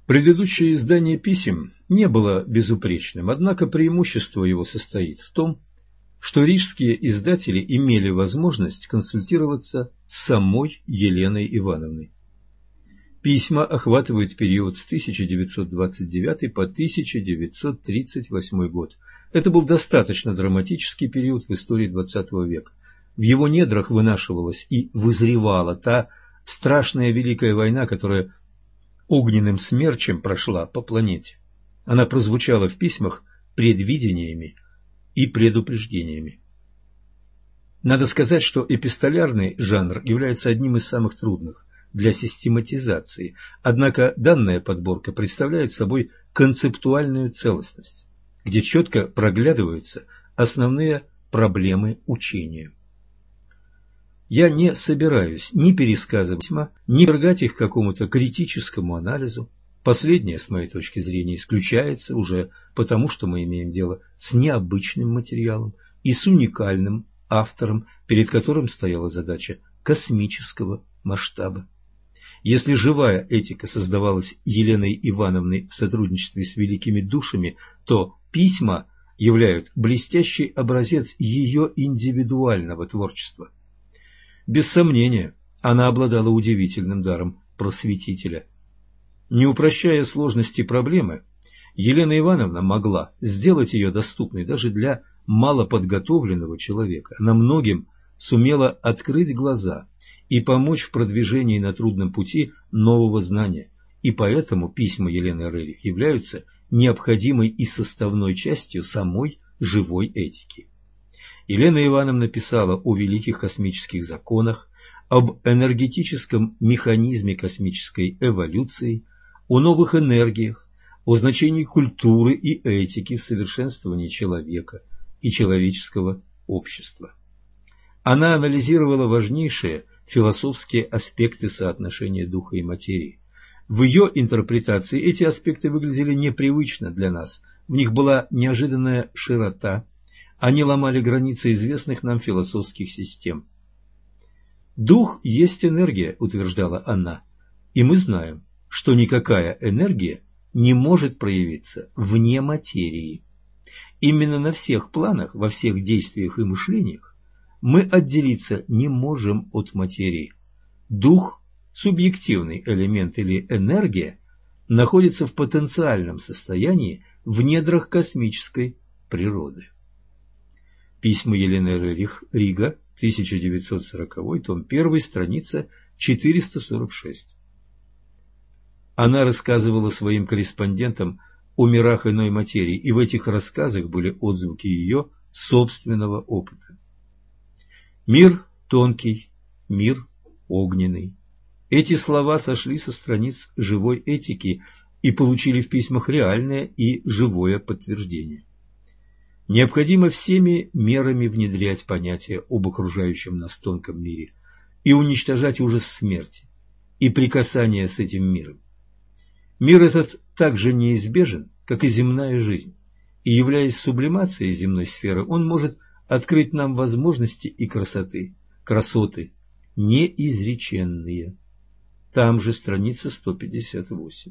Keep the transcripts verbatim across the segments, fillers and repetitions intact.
Предыдущее издание писем не было безупречным, однако преимущество его состоит в том, что рижские издатели имели возможность консультироваться с самой Еленой Ивановной. Письма охватывают период с тысяча девятьсот двадцать девятый по тысяча девятьсот тридцать восьмой год. Это был достаточно драматический период в истории двадцатого века. В его недрах вынашивалась и вызревала та страшная Великая война, которая огненным смерчем прошла по планете. Она прозвучала в письмах предвидениями и предупреждениями. Надо сказать, что эпистолярный жанр является одним из самых трудных для систематизации, однако данная подборка представляет собой концептуальную целостность, где четко проглядываются основные проблемы учения. Я не собираюсь ни пересказывать письма, ни подвергать их какому-то критическому анализу. Последнее, с моей точки зрения, исключается уже потому, что мы имеем дело с необычным материалом и с уникальным автором, перед которым стояла задача космического масштаба. Если живая этика создавалась Еленой Ивановной в сотрудничестве с великими душами, то письма являют блестящий образец ее индивидуального творчества. Без сомнения, она обладала удивительным даром просветителя. Не упрощая сложности проблемы, Елена Ивановна могла сделать ее доступной даже для малоподготовленного человека. Она многим сумела открыть глаза и помочь в продвижении на трудном пути нового знания, и поэтому письма Елены Рерих являются необходимой и составной частью самой живой этики. Елена Ивановна писала о великих космических законах, об энергетическом механизме космической эволюции, о новых энергиях, о значении культуры и этики в совершенствовании человека и человеческого общества. Она анализировала важнейшие философские аспекты соотношения духа и материи. В ее интерпретации эти аспекты выглядели непривычно для нас, в них была неожиданная широта, они ломали границы известных нам философских систем. «Дух есть энергия», – утверждала она, и мы знаем, что никакая энергия не может проявиться вне материи. Именно на всех планах, во всех действиях и мышлениях мы отделиться не можем от материи. Дух, субъективный элемент или энергия, находится в потенциальном состоянии в недрах космической природы. Письма Елены Рерих, Рига, тысяча девятьсот сороковой, том один, страница четыреста сорок шесть. Она рассказывала своим корреспондентам о мирах иной материи, и в этих рассказах были отзвуки ее собственного опыта. Мир тонкий, мир огненный. Эти слова сошли со страниц живой этики и получили в письмах реальное и живое подтверждение. Необходимо всеми мерами внедрять понятие об окружающем нас тонком мире и уничтожать ужас смерти и прикасание с этим миром. Мир этот так же неизбежен, как и земная жизнь, и, являясь сублимацией земной сферы, он может открыть нам возможности и красоты, красоты неизреченные. Там же страница сто пятьдесят восемь.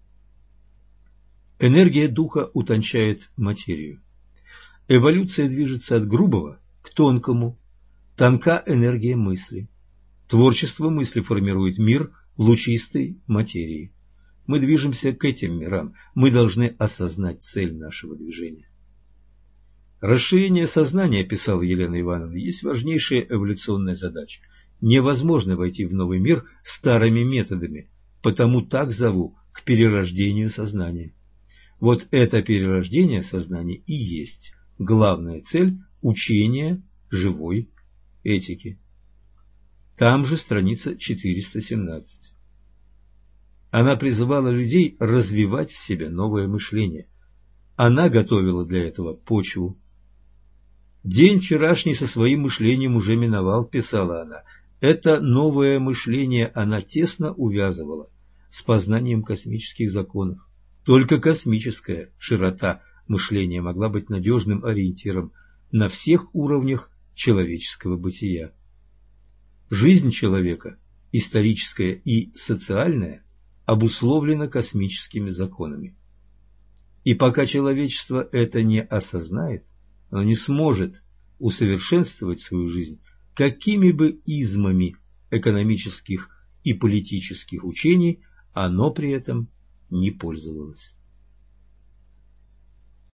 Энергия духа утончает материю. Эволюция движется от грубого к тонкому. Тонка энергия мысли. Творчество мысли формирует мир лучистой материи. Мы движемся к этим мирам. Мы должны осознать цель нашего движения. Расширение сознания, писала Елена Ивановна, есть важнейшая эволюционная задача. Невозможно войти в новый мир старыми методами, потому так зову к перерождению сознания. Вот это перерождение сознания и есть главная цель учения живой этики. Там же страница четыреста семнадцать. Она призывала людей развивать в себе новое мышление. Она готовила для этого почву. «День вчерашний со своим мышлением уже миновал», – писала она. Это новое мышление она тесно увязывала с познанием космических законов. Только космическая широта мышления могла быть надежным ориентиром на всех уровнях человеческого бытия. Жизнь человека, историческая и социальная, обусловлено космическими законами. И пока человечество это не осознает, оно не сможет усовершенствовать свою жизнь какими бы измами экономических и политических учений оно при этом не пользовалось.